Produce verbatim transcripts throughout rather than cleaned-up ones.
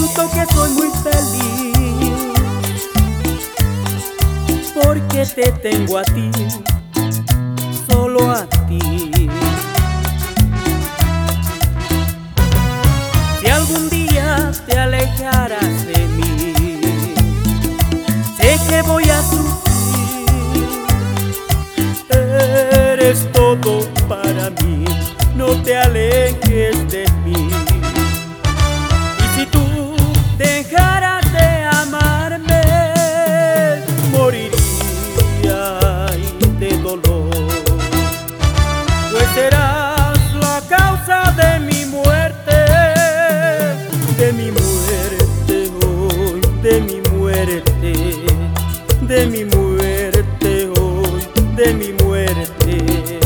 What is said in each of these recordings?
Siento que soy muy feliz porque te tengo a ti, solo a ti. Si algún día te alejaras de mí, sé que voy a sufrir. Eres todo para mí, no te alejes de mí. Y si tú dejaras de amarme, moriría de dolor, pues serás la causa de mi muerte, de mi muerte hoy, de mi muerte, de mi muerte hoy, de mi muerte.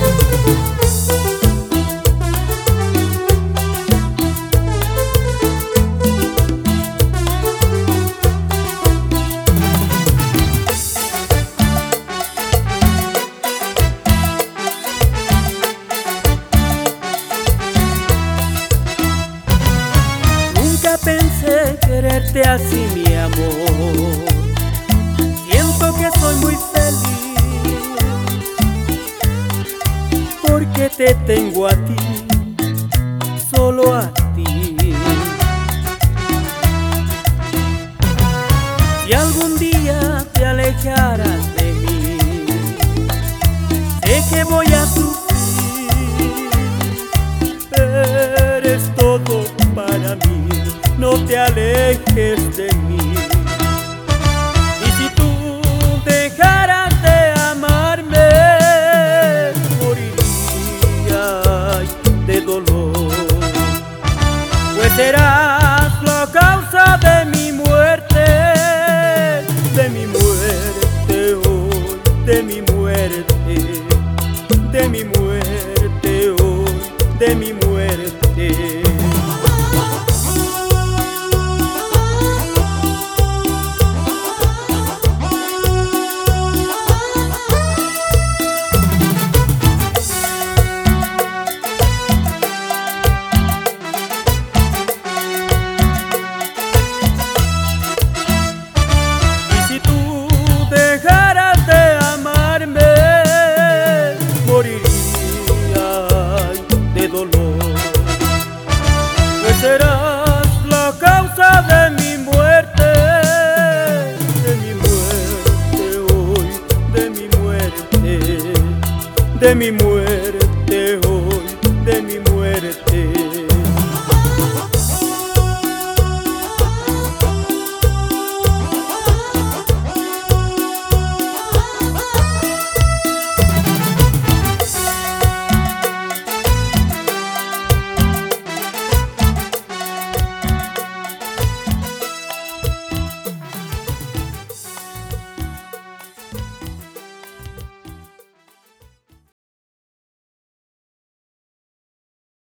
Pensé quererte así, mi amor. Siento que soy muy feliz porque te tengo a ti, solo a ti. Si algún día te alejaras de mí, sé que voy a sufrir. Eres todo para mí, no te alejes de mí. Y si tú dejaras de amarme, moriría de dolor, pues serás la causa de mi muerte, de mi muerte hoy, de mi muerte, de mi muerte hoy, de mi muerte. Serás la causa de mi muerte, de mi muerte hoy, de mi muerte, de mi muerte.